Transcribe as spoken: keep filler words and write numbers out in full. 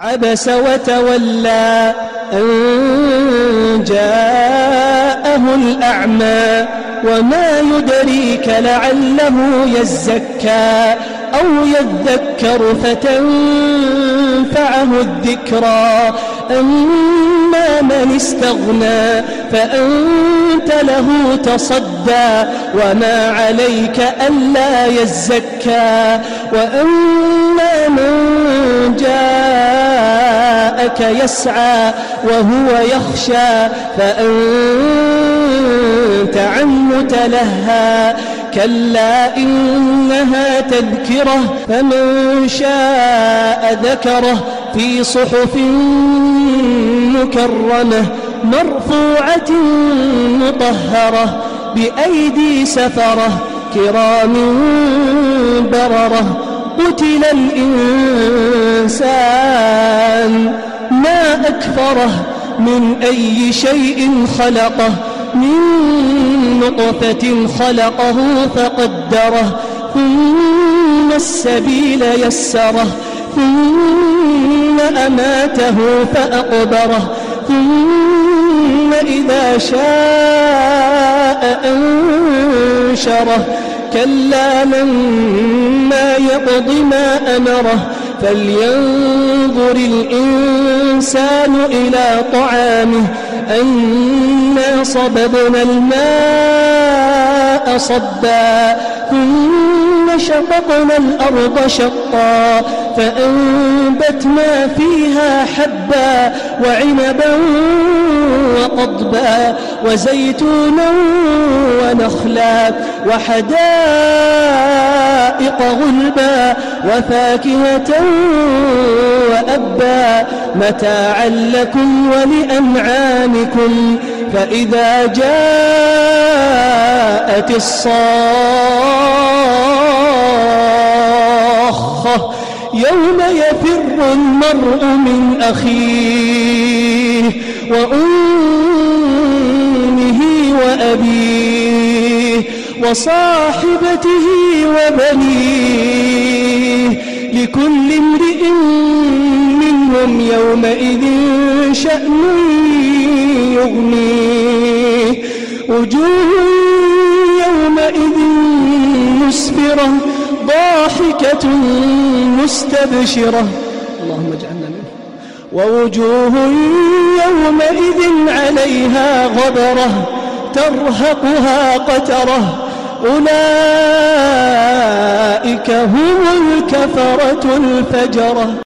عبس وتولى أن جاءه الأعمى وما يدريك لعله يزكى أو يذكر فتنفعه الذكرى أما من استغنى فأنت له تصدى وما عليك ألا يزكى وأما من جاءك يسعى وهو يخشى فأنت عنه تلهى كلا إنها تذكرة فمن شاء ذكره في صحف مكرمة مرفوعة مطهرة بأيدي سفرة كرام بررة قتل الإنسان ما أكفره من أي شيء خلقه من نطفة خلقه فقدره ثم السبيل يسره ثم أماته فأقبره ثم إذا شاء أنشره كلا لما يقض ما أمره فلينظر الإنسان إلى طعامه أنا صببنا الماء صبا ثم شققنا الأرض شقا فأنبتنا فيها حبا وعنبا وقضبا وزيتونا ونخلا وحدائق غلبا وفاكهة وأبا متاعا لكم ولأنعامكم فإذا جاءت الصاخة يوم يفر المرء من أخيه وأمه وأبيه وصاحبته وبنيه لكل امرئ منهم يومئذ شأن يغنيه وجوه يومئذ مسفرة ضاحكة مستبشرة اللهم اجعلنا منه ووجوه يومئذ عليها غبرة ترهقها قترة أولئك هم الكفرة الفجرة.